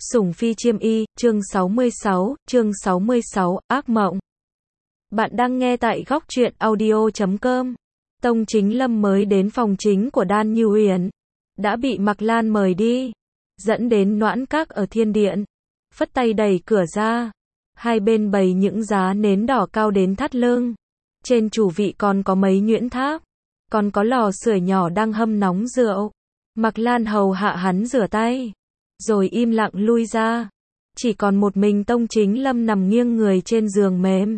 Sủng Phi Chiêm Y, chương 66, ác mộng. Bạn đang nghe tại góc truyện audio.com. Tông Chính Lâm mới đến phòng chính của Đan Như Uyển, đã bị Mạc Lan mời đi, dẫn đến Noãn Các ở Thiên Điện, phất tay đẩy cửa ra. Hai bên bày những giá nến đỏ cao đến thắt lưng. Trên chủ vị còn có mấy nhuyễn tháp, còn có lò sưởi nhỏ đang hâm nóng rượu. Mạc Lan hầu hạ hắn rửa tay, rồi im lặng lui ra. Chỉ còn một mình Tông Chính Lâm nằm nghiêng người trên giường mềm.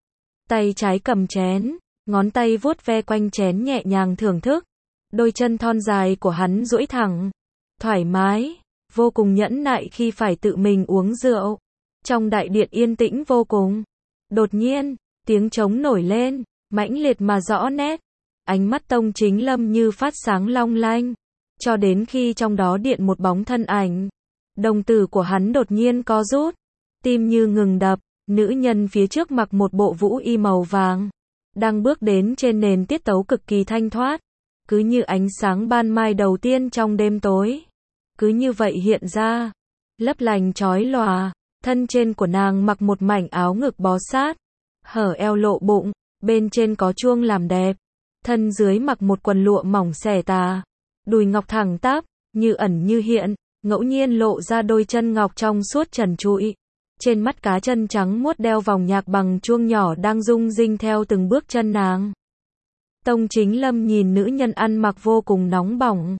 Tay trái cầm chén, ngón tay vuốt ve quanh chén nhẹ nhàng thưởng thức. Đôi chân thon dài của hắn duỗi thẳng, thoải mái, vô cùng nhẫn nại khi phải tự mình uống rượu. Trong đại điện yên tĩnh vô cùng. Đột nhiên, tiếng trống nổi lên, mãnh liệt mà rõ nét. Ánh mắt Tông Chính Lâm như phát sáng long lanh. Cho đến khi trong đó điện một bóng thân ảnh. Đồng tử của hắn đột nhiên co rút, tim như ngừng đập. Nữ nhân phía trước mặc một bộ vũ y màu vàng, đang bước đến trên nền tiết tấu cực kỳ thanh thoát, cứ như ánh sáng ban mai đầu tiên trong đêm tối. Cứ như vậy hiện ra, lấp lánh chói lòa. Thân trên của nàng mặc một mảnh áo ngực bó sát, hở eo lộ bụng, bên trên có chuông làm đẹp. Thân dưới mặc một quần lụa mỏng xẻ tà, đùi ngọc thẳng tắp, như ẩn như hiện, ngẫu nhiên lộ ra đôi chân ngọc trong suốt trần trụi. Trên mắt cá chân trắng muốt đeo vòng nhạc bằng chuông nhỏ đang rung rinh theo từng bước chân nàng. Tông Chính Lâm nhìn nữ nhân ăn mặc vô cùng nóng bỏng,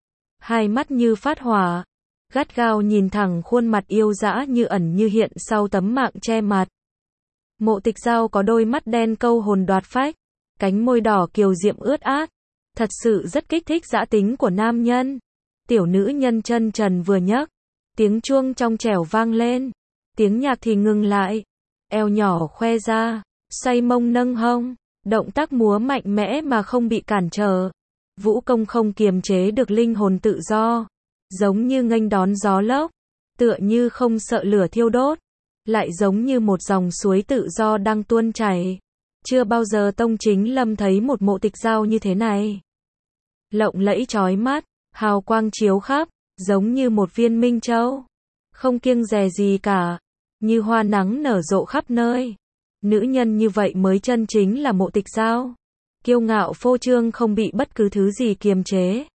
hai mắt như phát hỏa, gắt gao nhìn thẳng khuôn mặt yêu dã như ẩn như hiện sau tấm mạng che mặt. Mộ Tịch Giao có đôi mắt đen câu hồn đoạt phách, cánh môi đỏ kiều diệm ướt át, thật sự rất kích thích dã tính của nam nhân. Tiểu nữ nhân chân trần vừa nhấc, tiếng chuông trong trẻo vang lên, tiếng nhạc thì ngừng lại, eo nhỏ khoe ra, xoay mông nâng hông, động tác múa mạnh mẽ mà không bị cản trở. Vũ công không kiềm chế được linh hồn tự do, giống như nghênh đón gió lốc, tựa như không sợ lửa thiêu đốt, lại giống như một dòng suối tự do đang tuôn chảy. Chưa bao giờ Tông Chính Lâm thấy một Mộ Tịch Giao như thế này. Lộng lẫy chói mắt, hào quang chiếu khắp, giống như một viên minh châu, không kiêng dè gì cả, như hoa nắng nở rộ khắp nơi. Nữ nhân như vậy mới chân chính là Mộ Tịch Giao. Kiêu ngạo phô trương không bị bất cứ thứ gì kiềm chế.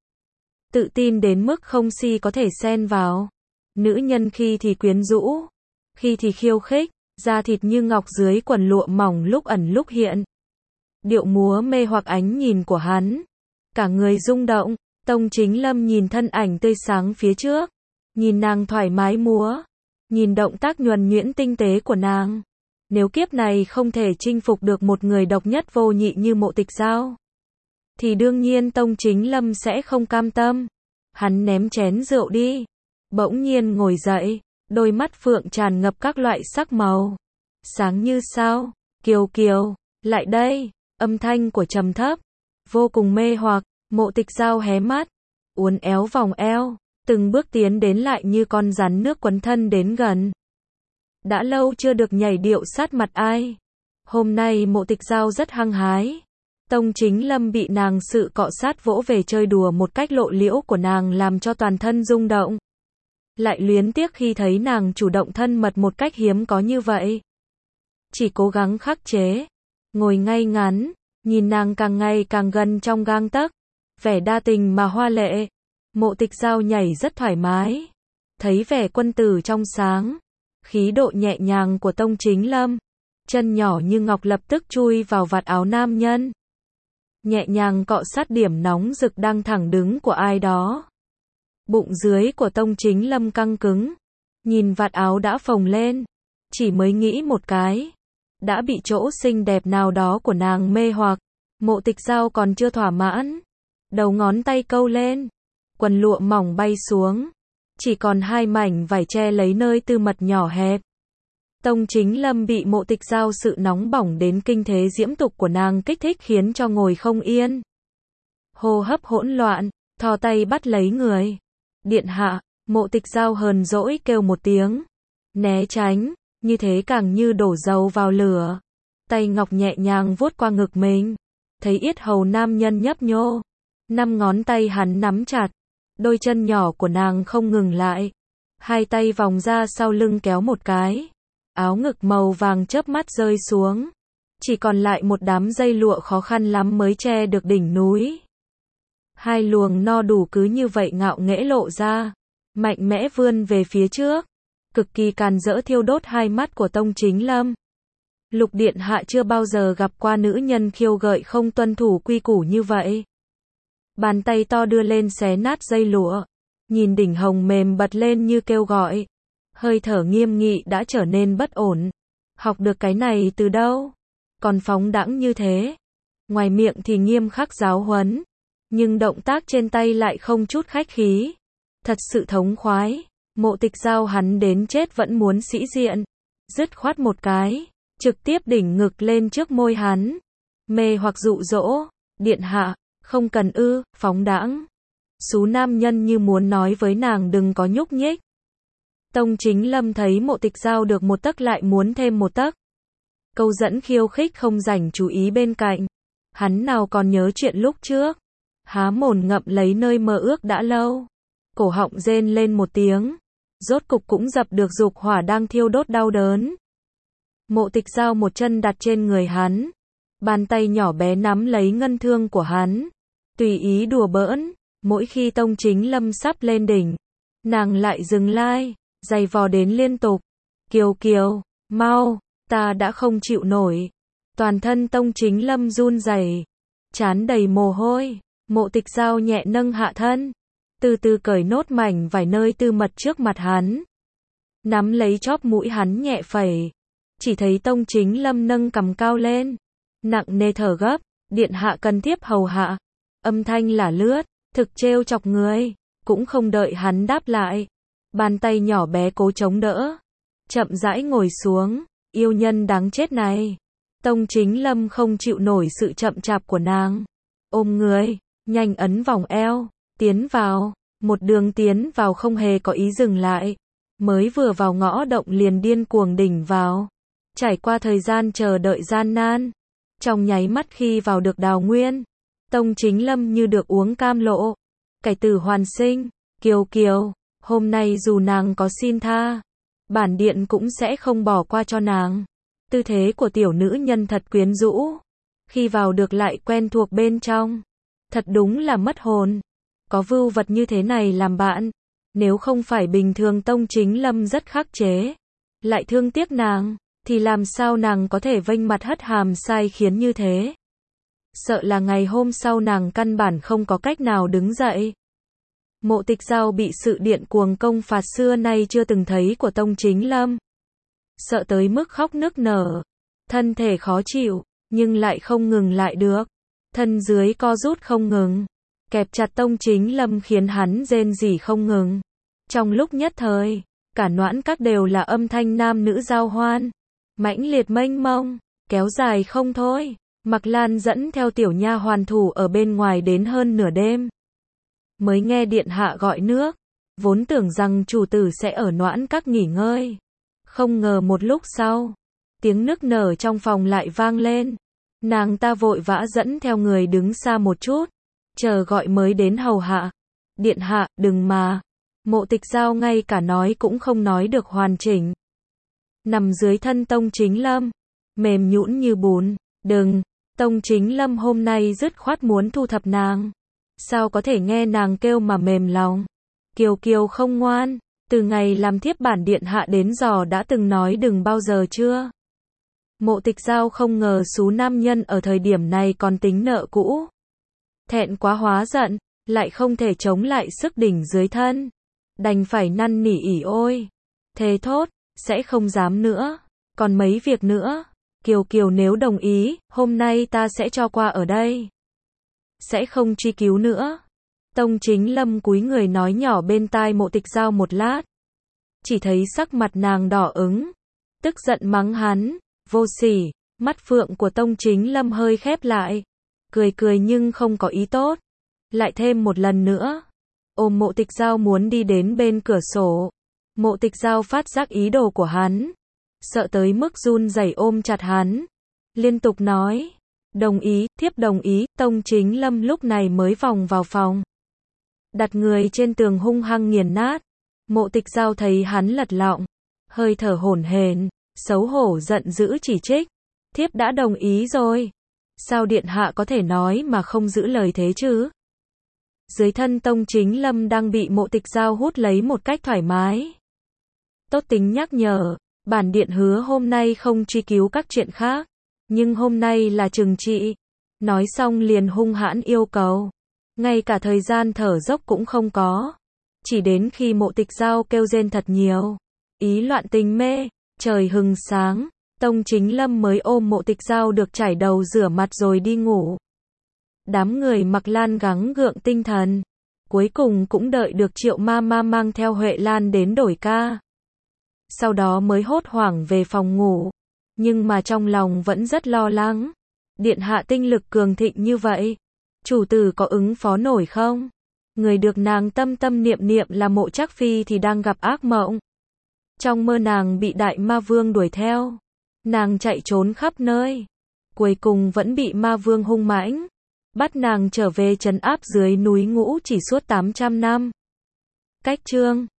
Tự tin đến mức không si có thể xen vào. Nữ nhân khi thì quyến rũ, khi thì khiêu khích, da thịt như ngọc dưới quần lụa mỏng lúc ẩn lúc hiện. Điệu múa mê hoặc ánh nhìn của hắn, cả người rung động. Tông Chính Lâm nhìn thân ảnh tươi sáng phía trước, nhìn nàng thoải mái múa, nhìn động tác nhuần nhuyễn tinh tế của nàng. Nếu kiếp này không thể chinh phục được một người độc nhất vô nhị như Mộ Tịch Giao, thì đương nhiên Tông Chính Lâm sẽ không cam tâm. Hắn ném chén rượu đi, bỗng nhiên ngồi dậy, đôi mắt phượng tràn ngập các loại sắc màu, sáng như sao. Kiều Kiều, lại đây. Âm thanh của trầm thấp, vô cùng mê hoặc. Mộ Tịch Giao hé mắt, uốn éo vòng eo, từng bước tiến đến lại như con rắn nước quấn thân đến gần. Đã lâu chưa được nhảy điệu sát mặt ai. Hôm nay Mộ Tịch Giao rất hăng hái. Tông Chính Lâm bị nàng sự cọ sát vỗ về chơi đùa một cách lộ liễu của nàng làm cho toàn thân rung động. Lại luyến tiếc khi thấy nàng chủ động thân mật một cách hiếm có như vậy. Chỉ cố gắng khắc chế, ngồi ngay ngắn, nhìn nàng càng ngày càng gần trong gang tấc, vẻ đa tình mà hoa lệ. Mộ Tịch Giao nhảy rất thoải mái, thấy vẻ quân tử trong sáng, khí độ nhẹ nhàng của Tông Chính Lâm, chân nhỏ như ngọc lập tức chui vào vạt áo nam nhân, nhẹ nhàng cọ sát điểm nóng rực đang thẳng đứng của ai đó. Bụng dưới của Tông Chính Lâm căng cứng, nhìn vạt áo đã phồng lên, chỉ mới nghĩ một cái, đã bị chỗ xinh đẹp nào đó của nàng mê hoặc. Mộ Tịch Giao còn chưa thỏa mãn, đầu ngón tay câu lên, quần lụa mỏng bay xuống, chỉ còn hai mảnh vải che lấy nơi tư mật nhỏ hẹp. Tông Chính Lâm bị Mộ Tịch Giao sự nóng bỏng đến kinh thế diễm tục của nàng kích thích khiến cho ngồi không yên. Hô hấp hỗn loạn, thò tay bắt lấy người. Điện hạ. Mộ Tịch Giao hờn dỗi kêu một tiếng, né tránh, như thế càng như đổ dầu vào lửa. Tay ngọc nhẹ nhàng vuốt qua ngực mình, thấy yết hầu nam nhân nhấp nhô, 5 ngón tay hắn nắm chặt, đôi chân nhỏ của nàng không ngừng lại, hai tay vòng ra sau lưng kéo một cái. Áo ngực màu vàng chớp mắt rơi xuống. Chỉ còn lại một đám dây lụa khó khăn lắm mới che được đỉnh núi. Hai luồng no đủ cứ như vậy ngạo nghễ lộ ra, mạnh mẽ vươn về phía trước, cực kỳ càn rỡ thiêu đốt hai mắt của Tông Chính Lâm. Lục điện hạ chưa bao giờ gặp qua nữ nhân khiêu gợi không tuân thủ quy củ như vậy. Bàn tay to đưa lên xé nát dây lụa, nhìn đỉnh hồng mềm bật lên như kêu gọi. Hơi thở nghiêm nghị đã trở nên bất ổn. Học được cái này từ đâu? Còn phóng đãng như thế. Ngoài miệng thì nghiêm khắc giáo huấn, nhưng động tác trên tay lại không chút khách khí. Thật sự thống khoái. Mộ Tịch Giao hắn đến chết vẫn muốn sĩ diện. Dứt khoát một cái, trực tiếp đỉnh ngực lên trước môi hắn. Mê hoặc dụ dỗ, điện hạ, không cần ư, phóng đãng. Xú nam nhân như muốn nói với nàng đừng có nhúc nhích. Tông Chính Lâm thấy Mộ Tịch Giao được một tấc lại muốn thêm một tấc. Câu dẫn khiêu khích không rảnh chú ý bên cạnh. Hắn nào còn nhớ chuyện lúc trước. Há mồm ngậm lấy nơi mơ ước đã lâu. Cổ họng rên lên một tiếng. Rốt cục cũng dập được dục hỏa đang thiêu đốt đau đớn. Mộ Tịch Giao một chân đặt trên người hắn. Bàn tay nhỏ bé nắm lấy ngân thương của hắn. Tùy ý đùa bỡn. Mỗi khi Tông Chính Lâm sắp lên đỉnh, nàng lại dừng lại, giày vò đến liên tục. Kiều Kiều, mau, ta đã không chịu nổi. Toàn thân Tông Chính Lâm run rẩy, trán đầy mồ hôi. Mộ Tịch Giao nhẹ nâng hạ thân, từ từ cởi nốt mảnh vài nơi tư mật trước mặt hắn. Nắm lấy chóp mũi hắn nhẹ phẩy. Chỉ thấy Tông Chính Lâm nâng cằm cao lên, nặng nề thở gấp, điện hạ cần tiếp hầu hạ. Âm thanh là lướt, thực trêu chọc người, cũng không đợi hắn đáp lại. Bàn tay nhỏ bé cố chống đỡ, chậm rãi ngồi xuống, yêu nhân đáng chết này. Tông Chính Lâm không chịu nổi sự chậm chạp của nàng. Ôm người, nhanh ấn vòng eo, tiến vào, một đường tiến vào không hề có ý dừng lại. Mới vừa vào ngõ động liền điên cuồng đỉnh vào. Trải qua thời gian chờ đợi gian nan, trong nháy mắt khi vào được Đào Nguyên, Tông Chính Lâm như được uống cam lộ, cải tử hoàn sinh. Kiều Kiều, hôm nay dù nàng có xin tha, bản điện cũng sẽ không bỏ qua cho nàng. Tư thế của tiểu nữ nhân thật quyến rũ, khi vào được lại quen thuộc bên trong, thật đúng là mất hồn. Có vưu vật như thế này làm bạn, nếu không phải bình thường Tông Chính Lâm rất khắc chế, lại thương tiếc nàng, thì làm sao nàng có thể vênh mặt hất hàm sai khiến như thế. Sợ là ngày hôm sau nàng căn bản không có cách nào đứng dậy. Mộ Tịch Giao bị sự điện cuồng công phạt xưa nay chưa từng thấy của Tông Chính Lâm. Sợ tới mức khóc nức nở. Thân thể khó chịu, nhưng lại không ngừng lại được. Thân dưới co rút không ngừng. Kẹp chặt Tông Chính Lâm khiến hắn rên rỉ không ngừng. Trong lúc nhất thời, cả Noãn Các đều là âm thanh nam nữ giao hoan. Mãnh liệt mênh mông, kéo dài không thôi. Mạc Lan dẫn theo tiểu nha hoàn thủ ở bên ngoài đến hơn nửa đêm. Mới nghe điện hạ gọi nước, vốn tưởng rằng chủ tử sẽ ở Noãn Các nghỉ ngơi. Không ngờ một lúc sau, tiếng nức nở trong phòng lại vang lên. Nàng ta vội vã dẫn theo người đứng xa một chút, chờ gọi mới đến hầu hạ. Điện hạ, đừng mà. Mộ Tịch Giao ngay cả nói cũng không nói được hoàn chỉnh. Nằm dưới thân Tông Chính Lâm, mềm nhũn như bùn. Đừng. Tông Chính Lâm hôm nay dứt khoát muốn thu thập nàng. Sao có thể nghe nàng kêu mà mềm lòng. Kiều Kiều không ngoan, từ ngày làm thiếp bản điện hạ đến giờ đã từng nói đừng bao giờ chưa. Mộ Tịch Giao không ngờ xú nam nhân ở thời điểm này còn tính nợ cũ. Thẹn quá hóa giận, lại không thể chống lại sức đỉnh dưới thân. Đành phải năn nỉ ỉ ôi. Thề thốt, sẽ không dám nữa. Còn mấy việc nữa. Kiều Kiều nếu đồng ý, hôm nay ta sẽ cho qua ở đây. Sẽ không truy cứu nữa. Tông Chính Lâm cúi người nói nhỏ bên tai Mộ Tịch Giao một lát. Chỉ thấy sắc mặt nàng đỏ ứng. Tức giận mắng hắn, vô sỉ. Mắt phượng của Tông Chính Lâm hơi khép lại. Cười cười nhưng không có ý tốt. Lại thêm một lần nữa. Ôm Mộ Tịch Giao muốn đi đến bên cửa sổ. Mộ Tịch Giao phát giác ý đồ của hắn. Sợ tới mức run rẩy ôm chặt hắn. Liên tục nói. Đồng ý, thiếp đồng ý. Tông Chính Lâm lúc này mới vòng vào phòng. Đặt người trên tường hung hăng nghiền nát. Mộ Tịch Giao thấy hắn lật lọng, hơi thở hổn hển, xấu hổ giận dữ chỉ trích. Thiếp đã đồng ý rồi. Sao điện hạ có thể nói mà không giữ lời thế chứ? Dưới thân Tông Chính Lâm đang bị Mộ Tịch Giao hút lấy một cách thoải mái. Tốt tính nhắc nhở, bản điện hứa hôm nay không truy cứu các chuyện khác, nhưng hôm nay là trừng trị. Nói xong liền hung hãn yêu cầu. Ngay cả thời gian thở dốc cũng không có. Chỉ đến khi Mộ Tịch Giao kêu rên thật nhiều, ý loạn tình mê, trời hừng sáng, Tông Chính Lâm mới ôm Mộ Tịch Giao được chải đầu rửa mặt rồi đi ngủ. Đám người Mặc Lan gắng gượng tinh thần, cuối cùng cũng đợi được Triệu Mama mang theo Huệ Lan đến đổi ca. Sau đó mới hốt hoảng về phòng ngủ, nhưng mà trong lòng vẫn rất lo lắng. Điện hạ tinh lực cường thịnh như vậy, chủ tử có ứng phó nổi không? Người được nàng tâm tâm niệm niệm là Mộ Trác Phi thì đang gặp ác mộng. Trong mơ nàng bị Đại Ma Vương đuổi theo, nàng chạy trốn khắp nơi, cuối cùng vẫn bị Ma Vương hung mãnh bắt nàng trở về trấn áp dưới núi Ngũ Chỉ suốt 800 năm. Cách chương